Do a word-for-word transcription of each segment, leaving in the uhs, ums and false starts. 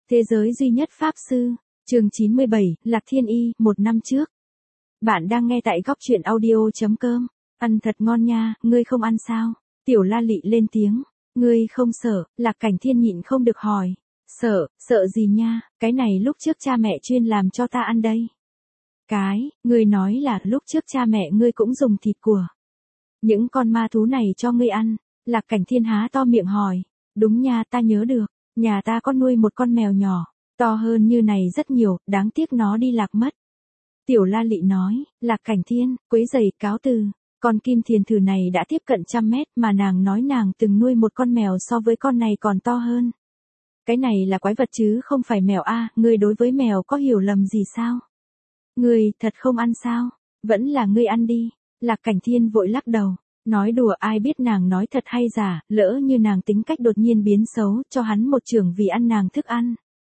Thế giới duy nhất Pháp Sư, chương chín mươi bảy, Lạc Thiên Y, một năm trước. Bạn đang nghe tại góc truyện audio.com. Ăn thật ngon nha, ngươi không ăn sao? Tiểu La Lị lên tiếng. Ngươi không sợ? Lạc Cảnh Thiên nhịn không được hỏi. Sợ, sợ gì nha, cái này lúc trước cha mẹ chuyên làm cho ta ăn đây. Cái, ngươi nói là lúc trước cha mẹ ngươi cũng dùng thịt của những con ma thú này cho ngươi ăn. Lạc Cảnh Thiên há to miệng hỏi. Đúng nha, ta nhớ được, nhà ta có nuôi một con mèo nhỏ, to hơn như này rất nhiều, đáng tiếc nó đi lạc mất. Tiểu La Lị nói. Lạc Cảnh Thiên, quấy rầy, cáo từ. Con kim thiền thử này đã tiếp cận trăm mét mà nàng nói nàng từng nuôi một con mèo so với con này còn to hơn. Cái này là quái vật chứ không phải mèo a, ngươi đối với mèo có hiểu lầm gì sao? Ngươi thật không ăn sao? Vẫn là ngươi ăn đi. Lạc Cảnh Thiên vội lắc đầu. Nói đùa, ai biết nàng nói thật hay giả, lỡ như nàng tính cách đột nhiên biến xấu, cho hắn một chưởng vì ăn nàng thức ăn.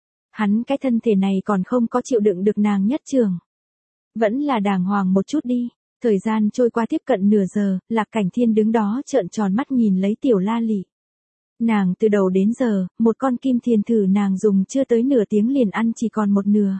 Hắn cái thân thể này còn không có chịu đựng được nàng nhất chưởng. Vẫn là đàng hoàng một chút đi. Thời gian trôi qua tiếp cận nửa giờ, Lạc Cảnh Thiên đứng đó trợn tròn mắt nhìn lấy Tiểu La Lị. Nàng từ đầu đến giờ, một con kim thiền thử nàng dùng chưa tới nửa tiếng liền ăn chỉ còn một nửa.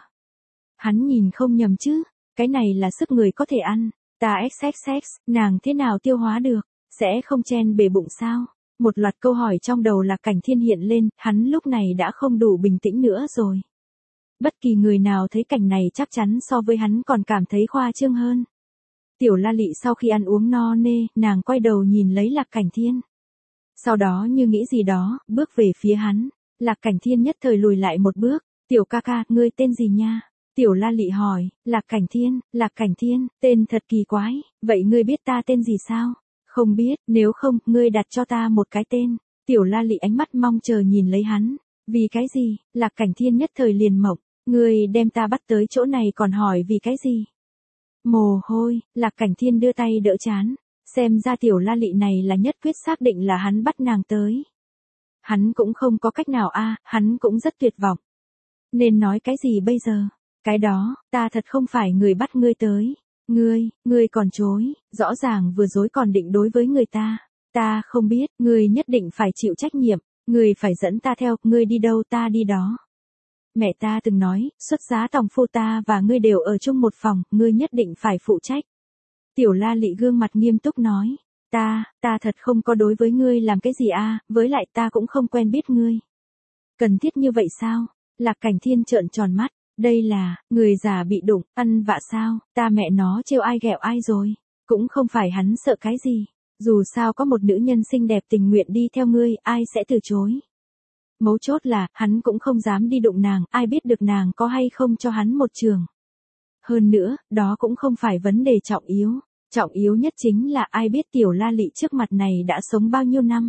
Hắn nhìn không nhầm chứ, cái này là sức người có thể ăn. Ta xx xx, nàng thế nào tiêu hóa được, sẽ không chen bể bụng sao? Một loạt câu hỏi trong đầu Lạc Cảnh Thiên hiện lên, hắn lúc này đã không đủ bình tĩnh nữa rồi. Bất kỳ người nào thấy cảnh này chắc chắn so với hắn còn cảm thấy khoa trương hơn. Tiểu La Lị sau khi ăn uống no nê, nàng quay đầu nhìn lấy Lạc Cảnh Thiên. Sau đó như nghĩ gì đó, bước về phía hắn. Lạc Cảnh Thiên nhất thời lùi lại một bước. Tiểu ca ca, ngươi tên gì nha? Tiểu La Lị hỏi. Lạc Cảnh Thiên. Lạc Cảnh Thiên, tên thật kỳ quái, vậy ngươi biết ta tên gì sao? Không biết, nếu không, ngươi đặt cho ta một cái tên. Tiểu La Lị ánh mắt mong chờ nhìn lấy hắn. Vì cái gì? Lạc Cảnh Thiên nhất thời liền mộng. Ngươi đem ta bắt tới chỗ này còn hỏi vì cái gì? Mồ hôi. Lạc Cảnh Thiên đưa tay đỡ trán. Xem ra Tiểu La Lị này là nhất quyết xác định là hắn bắt nàng tới. Hắn cũng không có cách nào a, hắn cũng rất tuyệt vọng. Nên nói cái gì bây giờ? Cái đó, ta thật không phải người bắt ngươi tới. Ngươi, ngươi còn chối, rõ ràng vừa dối còn định đối với người ta. Ta không biết, ngươi nhất định phải chịu trách nhiệm, ngươi phải dẫn ta theo, ngươi đi đâu ta đi đó. Mẹ ta từng nói, xuất giá tòng phu ta và ngươi đều ở chung một phòng, ngươi nhất định phải phụ trách. Tiểu La Lị gương mặt nghiêm túc nói. Ta, ta thật không có đối với ngươi làm cái gì a, với lại ta cũng không quen biết ngươi. Cần thiết như vậy sao? Lạc Cảnh Thiên trợn tròn mắt. Đây là, người già bị đụng, ăn vạ sao, ta mẹ nó trêu ai ghẹo ai rồi. Cũng không phải hắn sợ cái gì. Dù sao có một nữ nhân xinh đẹp tình nguyện đi theo ngươi, ai sẽ từ chối. Mấu chốt là, hắn cũng không dám đi đụng nàng, ai biết được nàng có hay không cho hắn một trường. Hơn nữa, đó cũng không phải vấn đề trọng yếu. Trọng yếu nhất chính là ai biết Tiểu La Lị trước mặt này đã sống bao nhiêu năm.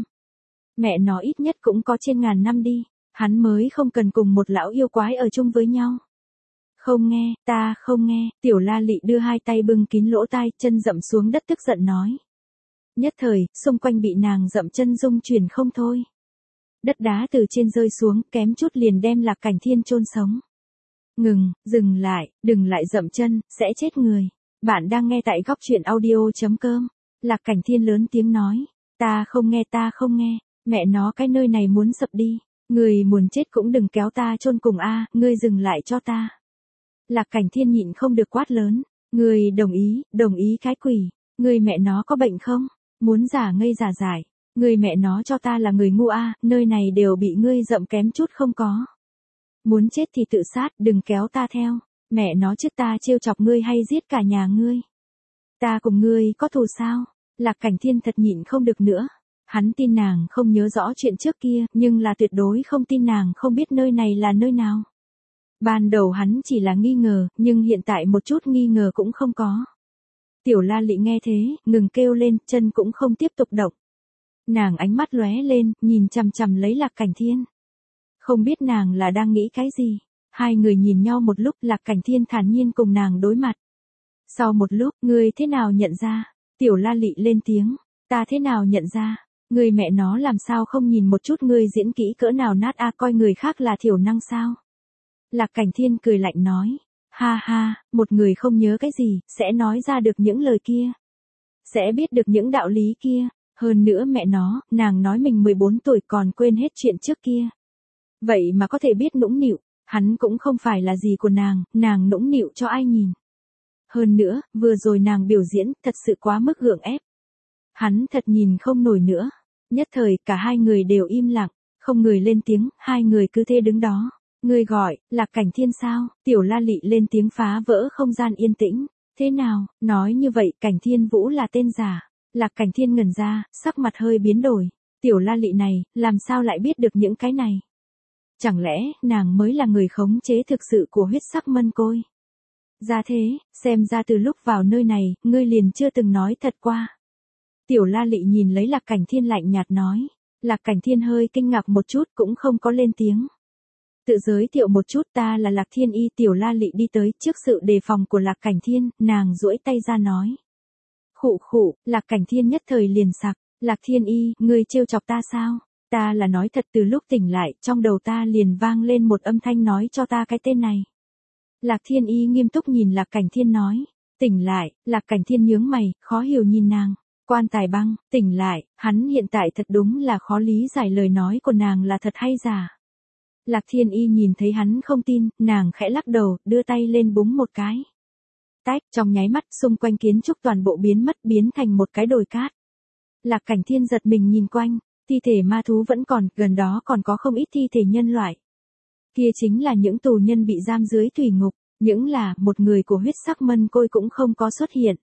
Mẹ nó ít nhất cũng có trên ngàn năm đi. Hắn mới không cần cùng một lão yêu quái ở chung với nhau. Không nghe, ta không nghe. Tiểu La Lị đưa hai tay bưng kín lỗ tai, chân dậm xuống đất tức giận nói. Nhất thời, xung quanh bị nàng dậm chân rung chuyển không thôi. Đất đá từ trên rơi xuống, kém chút liền đem Lạc Cảnh Thiên chôn sống. Ngừng, dừng lại, đừng lại dậm chân, sẽ chết người. Bạn đang nghe tại góc truyện audio.com. Lạc Cảnh Thiên lớn tiếng nói. Ta không nghe, ta không nghe. Mẹ nó cái nơi này muốn sập đi. Người muốn chết cũng đừng kéo ta chôn cùng a, ngươi dừng lại cho ta. Lạc Cảnh Thiên nhịn không được quát lớn. Ngươi đồng ý, đồng ý cái quỷ. Ngươi mẹ nó có bệnh không? Muốn giả ngây giả dại. Ngươi mẹ nó cho ta là người ngu a, nơi này đều bị ngươi dậm kém chút không có. Muốn chết thì tự sát, đừng kéo ta theo. Mẹ nó chứ ta trêu chọc ngươi hay giết cả nhà ngươi. Ta cùng ngươi có thù sao? Lạc Cảnh Thiên thật nhịn không được nữa. Hắn tin nàng không nhớ rõ chuyện trước kia, nhưng là tuyệt đối không tin nàng không biết nơi này là nơi nào. Ban đầu hắn chỉ là nghi ngờ, nhưng hiện tại một chút nghi ngờ cũng không có. Tiểu La Lị nghe thế, ngừng kêu lên, chân cũng không tiếp tục động. Nàng ánh mắt lóe lên, nhìn chằm chằm lấy Lạc Cảnh Thiên. Không biết nàng là đang nghĩ cái gì. Hai người nhìn nhau một lúc, Lạc Cảnh Thiên thản nhiên cùng nàng đối mặt. Sau một lúc, ngươi thế nào nhận ra? Tiểu La Lị lên tiếng. Ta thế nào nhận ra? Ngươi mẹ nó làm sao không nhìn một chút ngươi diễn kỹ cỡ nào nát a, coi người khác là thiểu năng sao? Lạc Cảnh Thiên cười lạnh nói. Ha ha, một người không nhớ cái gì, sẽ nói ra được những lời kia. Sẽ biết được những đạo lý kia. Hơn nữa mẹ nó, nàng nói mình mười bốn tuổi còn quên hết chuyện trước kia. Vậy mà có thể biết nũng nịu, hắn cũng không phải là gì của nàng, nàng nũng nịu cho ai nhìn. Hơn nữa, vừa rồi nàng biểu diễn, thật sự quá mức gượng ép. Hắn thật nhìn không nổi nữa. Nhất thời, cả hai người đều im lặng, không người lên tiếng, hai người cứ thế đứng đó. Người gọi, Lạc Cảnh Thiên sao? Tiểu La Lị lên tiếng phá vỡ không gian yên tĩnh. Thế nào, nói như vậy, Cảnh Thiên Vũ là tên giả. Lạc Cảnh Thiên ngẩn ra, sắc mặt hơi biến đổi. Tiểu La Lị này, làm sao lại biết được những cái này? Chẳng lẽ, nàng mới là người khống chế thực sự của huyết sắc mân côi? Ra thế, xem ra từ lúc vào nơi này, ngươi liền chưa từng nói thật qua. Tiểu La Lị nhìn lấy Lạc Cảnh Thiên lạnh nhạt nói. Lạc Cảnh Thiên hơi kinh ngạc một chút cũng không có lên tiếng. Tự giới thiệu một chút, ta là Lạc Thiên Y. Tiểu La Lị đi tới trước sự đề phòng của Lạc Cảnh Thiên, nàng duỗi tay ra nói. Khụ khụ, Lạc Cảnh Thiên nhất thời liền sặc. Lạc Thiên Y, ngươi trêu chọc ta sao? Ta là nói thật, từ lúc tỉnh lại, trong đầu ta liền vang lên một âm thanh nói cho ta cái tên này. Lạc Thiên Y nghiêm túc nhìn Lạc Cảnh Thiên nói. Tỉnh lại, Lạc Cảnh Thiên nhướng mày, khó hiểu nhìn nàng. Quan Tài Băng, tỉnh lại, hắn hiện tại thật đúng là khó lý giải lời nói của nàng là thật hay giả. Lạc Thiên Y nhìn thấy hắn không tin, nàng khẽ lắc đầu, đưa tay lên búng một cái. Tách, trong nháy mắt, xung quanh kiến trúc toàn bộ biến mất, biến thành một cái đồi cát. Lạc Cảnh Thiên giật mình nhìn quanh, thi thể ma thú vẫn còn, gần đó còn có không ít thi thể nhân loại. Kia chính là những tù nhân bị giam dưới thủy ngục, những là một người của huyết sắc mân côi cũng không có xuất hiện.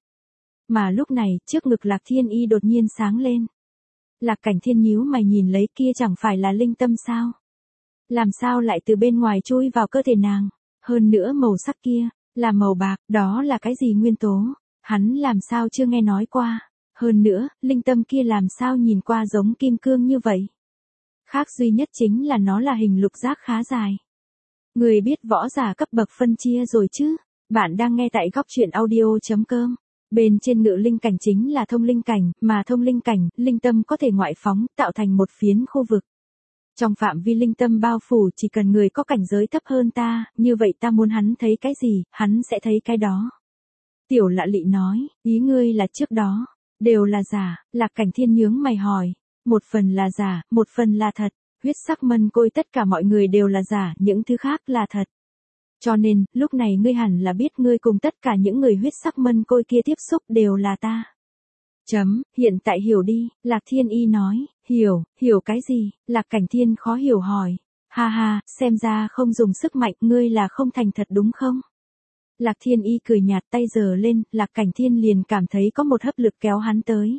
Mà lúc này, trước ngực Lạc Thiên Y đột nhiên sáng lên. Lạc Cảnh Thiên nhíu mày nhìn lấy, kia chẳng phải là linh tâm sao? Làm sao lại từ bên ngoài chui vào cơ thể nàng? Hơn nữa màu sắc kia, là màu bạc, đó là cái gì nguyên tố? Hắn làm sao chưa nghe nói qua? Hơn nữa, linh tâm kia làm sao nhìn qua giống kim cương như vậy? Khác duy nhất chính là nó là hình lục giác khá dài. Người biết võ giả cấp bậc phân chia rồi chứ? Bạn đang nghe tại góc truyện audio chấm com. Bên trên ngự linh cảnh chính là thông linh cảnh, mà thông linh cảnh, linh tâm có thể ngoại phóng, tạo thành một phiến khu vực. Trong phạm vi linh tâm bao phủ chỉ cần người có cảnh giới thấp hơn ta, như vậy ta muốn hắn thấy cái gì, hắn sẽ thấy cái đó. Tiểu La Lị nói, ý ngươi là trước đó, đều là giả. Lạc Cảnh Thiên nhướng mày hỏi, một phần là giả, một phần là thật. Huyết sắc mân côi tất cả mọi người đều là giả, những thứ khác là thật. Cho nên, lúc này ngươi hẳn là biết ngươi cùng tất cả những người huyết sắc mân côi kia tiếp xúc đều là ta. Chấm, hiện tại hiểu đi, Lạc Thiên Y nói, hiểu, hiểu cái gì? Lạc Cảnh Thiên khó hiểu hỏi. Ha ha, xem ra không dùng sức mạnh, ngươi là không thành thật đúng không? Lạc Thiên Y cười nhạt, tay giơ lên, Lạc Cảnh Thiên liền cảm thấy có một hấp lực kéo hắn tới.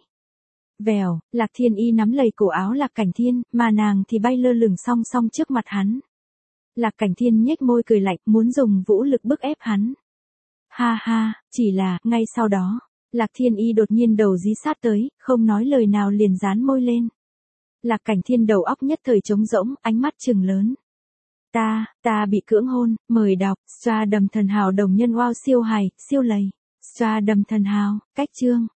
Vèo, Lạc Thiên Y nắm lấy cổ áo Lạc Cảnh Thiên, mà nàng thì bay lơ lửng song song trước mặt hắn. Lạc Cảnh Thiên nhếch môi cười lạnh, muốn dùng vũ lực bức ép hắn. Ha ha, chỉ là, ngay sau đó, Lạc Thiên Y đột nhiên đầu dí sát tới, không nói lời nào liền dán môi lên. Lạc Cảnh Thiên đầu óc nhất thời trống rỗng, ánh mắt trừng lớn. Ta, ta bị cưỡng hôn, mời đọc, Stra Đầm Thần Hào đồng nhân wow siêu hài, siêu lầy. Stra Đầm Thần Hào, cách chương,